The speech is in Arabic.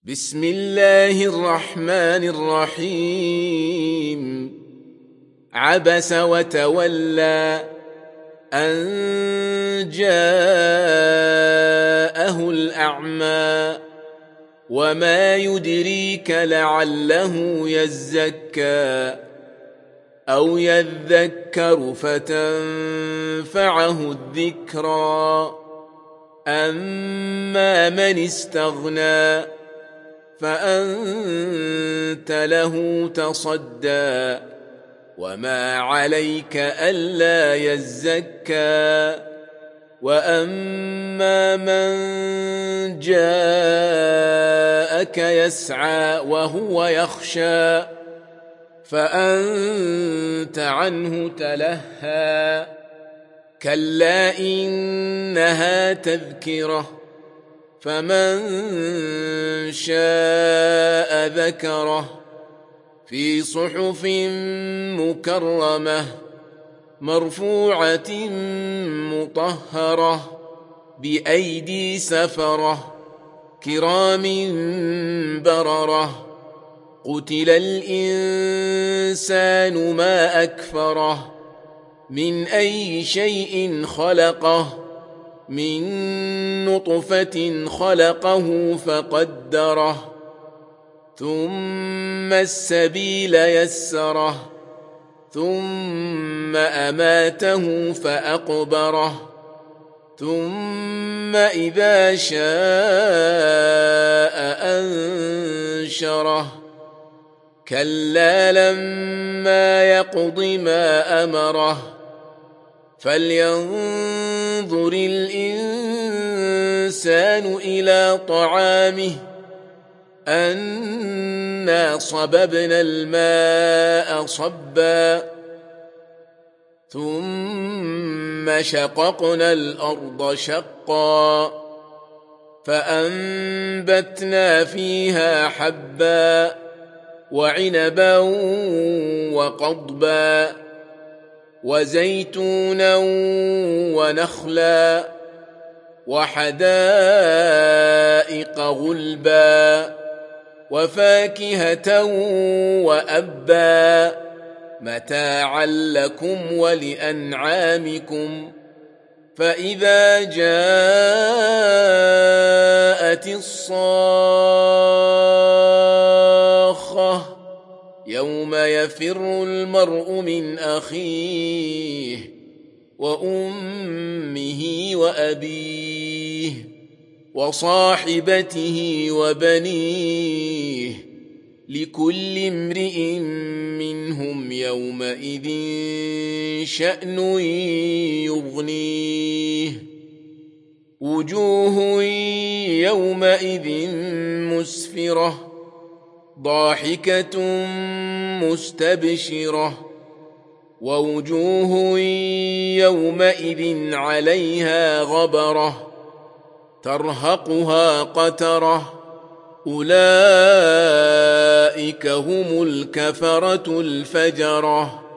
بسم الله الرحمن الرحيم عبس وتولى أن جاءه الأعمى وما يدريك لعله يزكى أو يذكر فتنفعه الذكرى أما من استغنى فأنت له تصدى وما عليك ألا يزكى وأما من جاءك يسعى وهو يخشى فأنت عنه تلهى كلا إنها تذكرة فمن شاء ذكره في صحف مكرمة مرفوعة مطهرة بأيدي سفرة كرام بررة قتل الإنسان ما أكفره من أي شيء خلقه من نطفة خلقه فقدره ثم السبيل يسره ثم أماته فأقبره ثم إذا شاء أنشره كلا لما يقض ما أمره فلينظر الإنسان إلى طعامه أنا صببنا الماء صبا ثم شققنا الأرض شقا فأنبتنا فيها حبا وعنبا وقضبا وزيتونا ونخلا وحدائق غلبا وفاكهة وأبا متاعا لكم ولأنعامكم فإذا جاءت الصاخة يوم يفر المرء من أخيه وأمه وأبيه وصاحبته وبنيه لكل امرئ منهم يومئذ شأن يغنيه وجوه يومئذ مسفرة ضاحكة مستبشرة ووجوه يومئذ عليها غبرة ترهقها قترة أولئك هم الكفرة الفجرة